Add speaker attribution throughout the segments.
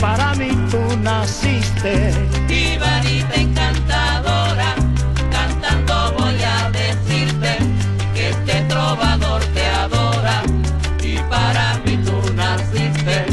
Speaker 1: para mí tú naciste.
Speaker 2: Jibarita encantadora, cantando voy a decirte que este trovador te adora y para mí tú naciste.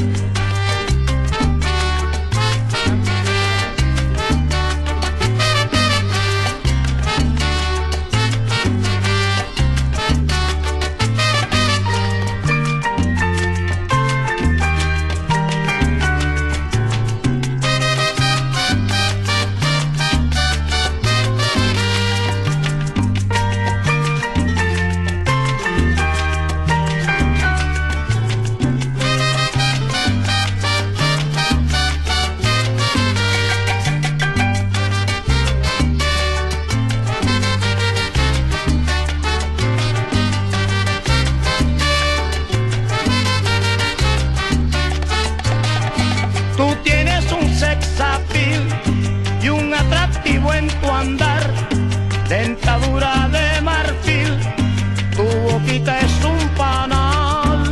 Speaker 1: Tú tienes un sex appeal y un atractivo en tu andar, dentadura de marfil, tu boquita es un panal.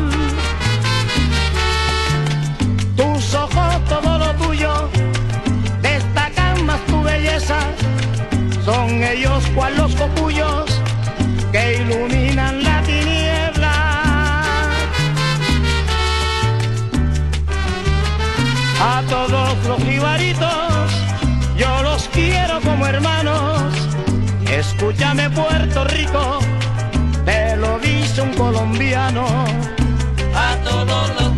Speaker 1: Tus ojos, todo lo tuyo, destacan más tu belleza, son ellos cual los copullos que iluminan la tiniebla. A todos los jibaritos yo los quiero como hermanos. Escúchame Puerto Rico, te lo dice un colombiano.
Speaker 2: A todos los